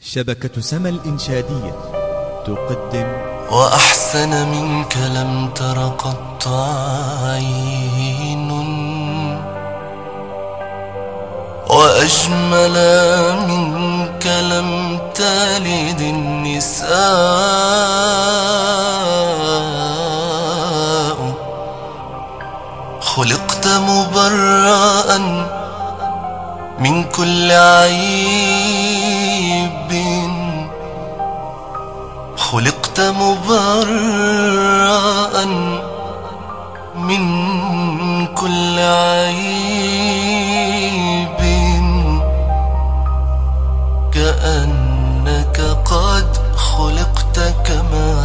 شبكة سما الإنشادية تقدم وأحسن منك لم تر قط عين، وأجمل منك لم تلد النساء. خلقت مبرأ من كل عيب، خلقت مبرأ من كل عيب، كأنك قد خلقت كما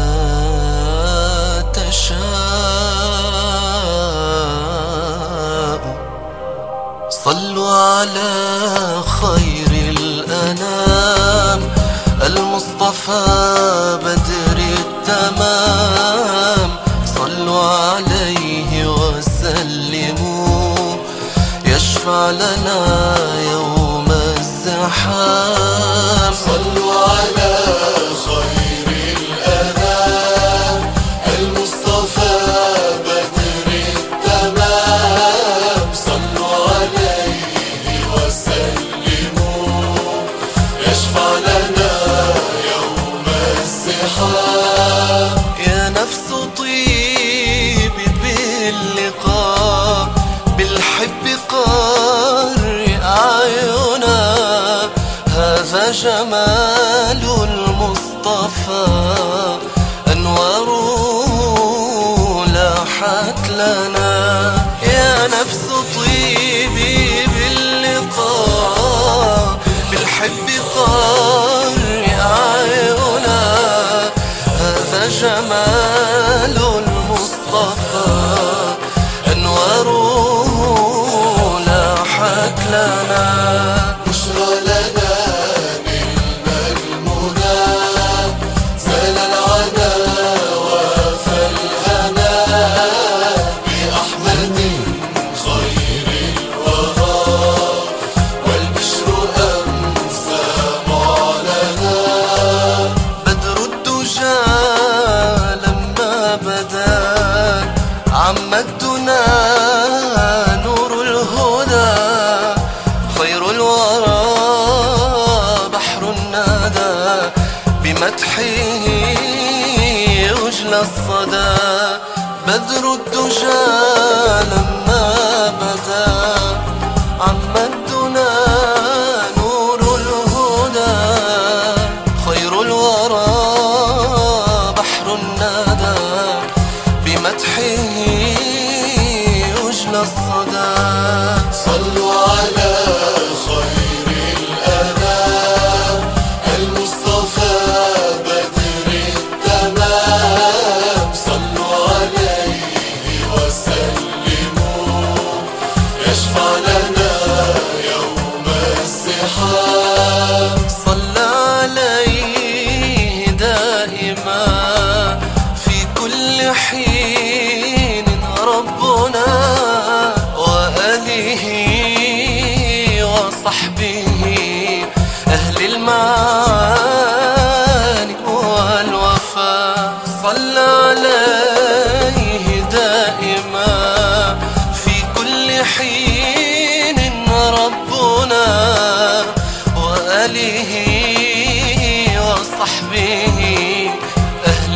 تشاء. صلوا على خير الأنام المصطفى بدر التمام. صلوا عليه وسلموا يشفع لنا يوم الزحام. صلوا على خير الأنام المصطفى بدر التمام. صلوا عليه وسلموا يشفع لنا يوم الزحام. يا نفس طيبي باللقاء بالحب قرئ أعينا. هذا جمال المصطفى أنواره لاحت لنا. يا نفس طيبي باللقاء بالحب قرئ أعينا. هذا جمال المصطفى أنواره لاحت لنا. بشرى لنا بالمنى زال العنا وفالهنا بأحمد خير الورى والبشر أمسى معلنا. بدر الدجى لما بدا عم الدنا نور الهدى. خير الورى بحر الندى بمدحه يجلى الصدى. بدر الدجى لما بدا عم الدنا نور الهدى. خير الورى بحر الندى بمدحه يجلى الصدى. صلوا على خير الأنام المصطفى بدر التمام. صلوا عليه وسلموا يشفع لنا يوم الزحام. صلى عليه دائما في كل حين ربنا، وآله وصحبه أهل المعاني والوفاء. صلى عليه دائما في كل حين ربنا، وآله وصحبه أهل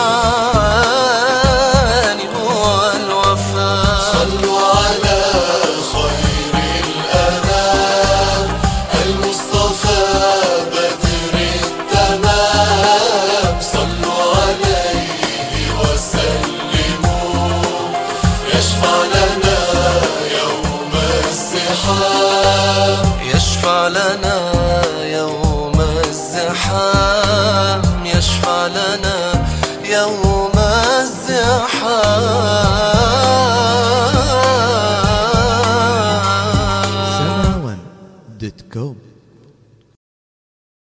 المعاني والوفاء. صلوا على خير الأنام المصطفى بدر التمام. صلوا عليه وسلموا يشفع لنا يوم الزحام. يشفع لنا يوم الزحام. يشفع لنا يوم الزحام.